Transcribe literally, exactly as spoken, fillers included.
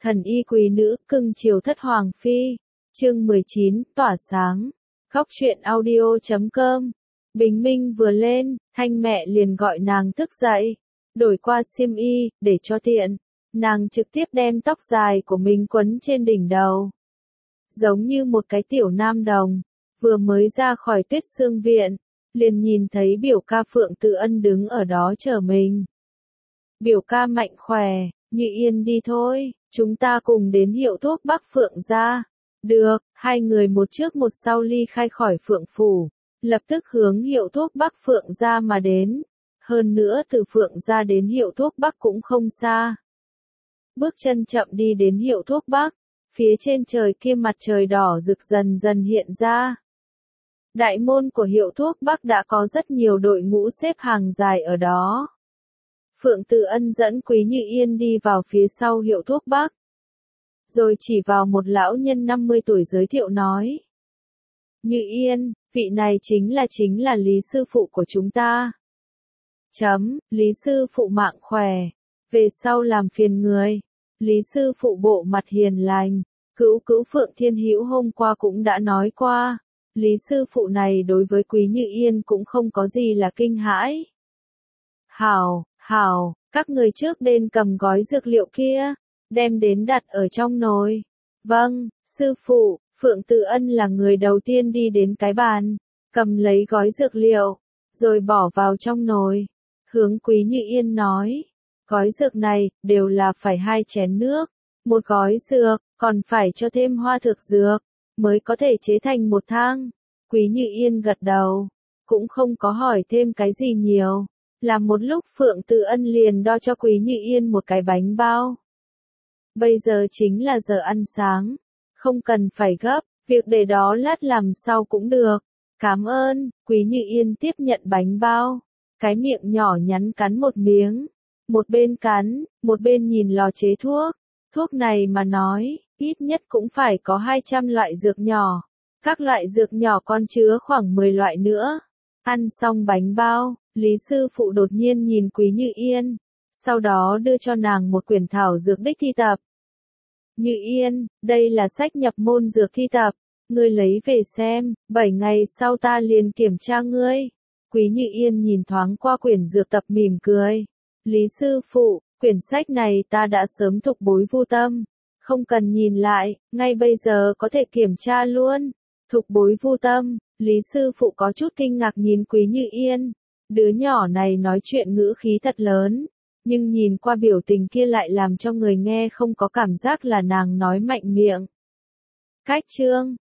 Thần y quý nữ, cưng chiều thất hoàng phi. Chương mười chín, tỏa sáng. Góc truyện audio chấm com. Bình minh vừa lên, Thanh mẹ liền gọi nàng thức dậy, đổi qua xiêm y, để cho tiện. Nàng trực tiếp đem tóc dài của mình quấn trên đỉnh đầu. Giống như một cái tiểu nam đồng, vừa mới ra khỏi Tuyết Sương viện, liền nhìn thấy biểu ca Phượng Tự Ân đứng ở đó chờ mình. Biểu ca mạnh khỏe, Như Yên đi thôi, chúng ta cùng đến hiệu thuốc Bắc Phượng gia. Được, hai người một trước một sau ly khai khỏi Phượng phủ, lập tức hướng hiệu thuốc Bắc Phượng gia mà đến. Hơn nữa từ Phượng gia đến hiệu thuốc Bắc cũng không xa. Bước chân chậm đi đến hiệu thuốc Bắc, phía trên trời kia mặt trời đỏ rực dần dần hiện ra. Đại môn của hiệu thuốc Bắc đã có rất nhiều đội ngũ xếp hàng dài ở đó. Phượng Tự Ân dẫn Quý Như Yên đi vào phía sau hiệu thuốc Bắc. Rồi chỉ vào một lão nhân năm mươi tuổi giới thiệu nói. Như Yên, vị này chính là chính là Lý sư phụ của chúng ta. Chấm, Lý sư phụ mạng khỏe, về sau làm phiền người. Lý sư phụ bộ mặt hiền lành, cữu cữu Phượng Thiên Hữu hôm qua cũng đã nói qua. Lý sư phụ này đối với Quý Như Yên cũng không có gì là kinh hãi. Hảo, hảo, các người trước đến cầm gói dược liệu kia, đem đến đặt ở trong nồi. Vâng, sư phụ. Phượng Tự Ân là người đầu tiên đi đến cái bàn, cầm lấy gói dược liệu, rồi bỏ vào trong nồi. Hướng Quý Như Yên nói, gói dược này, đều là phải hai chén nước, một gói dược, còn phải cho thêm hoa thực dược, mới có thể chế thành một thang. Quý Như Yên gật đầu, cũng không có hỏi thêm cái gì nhiều. Làm một lúc Phượng Tự Ân liền đo cho Quý Như Yên một cái bánh bao. Bây giờ chính là giờ ăn sáng, không cần phải gấp, việc để đó lát làm sau cũng được. Cảm ơn. Quý Như Yên tiếp nhận bánh bao, cái miệng nhỏ nhắn cắn một miếng, một bên cắn, một bên nhìn lò chế thuốc. Thuốc này mà nói, ít nhất cũng phải có hai trăm loại dược nhỏ, các loại dược nhỏ còn chứa khoảng mười loại nữa. Ăn xong bánh bao, Lý sư phụ đột nhiên nhìn Quý Như Yên, sau đó đưa cho nàng một quyển thảo dược đích thi tập. Như Yên, đây là sách nhập môn dược thi tập, ngươi lấy về xem, bảy ngày sau ta liền kiểm tra ngươi. Quý Như Yên nhìn thoáng qua quyển dược tập mỉm cười. Lý sư phụ, quyển sách này ta đã sớm thục bối vô tâm, không cần nhìn lại, ngay bây giờ có thể kiểm tra luôn. Thục bối vô tâm, Lý sư phụ có chút kinh ngạc nhìn Quý Như Yên. Đứa nhỏ này nói chuyện ngữ khí thật lớn, nhưng nhìn qua biểu tình kia lại làm cho người nghe không có cảm giác là nàng nói mạnh miệng. Cách chương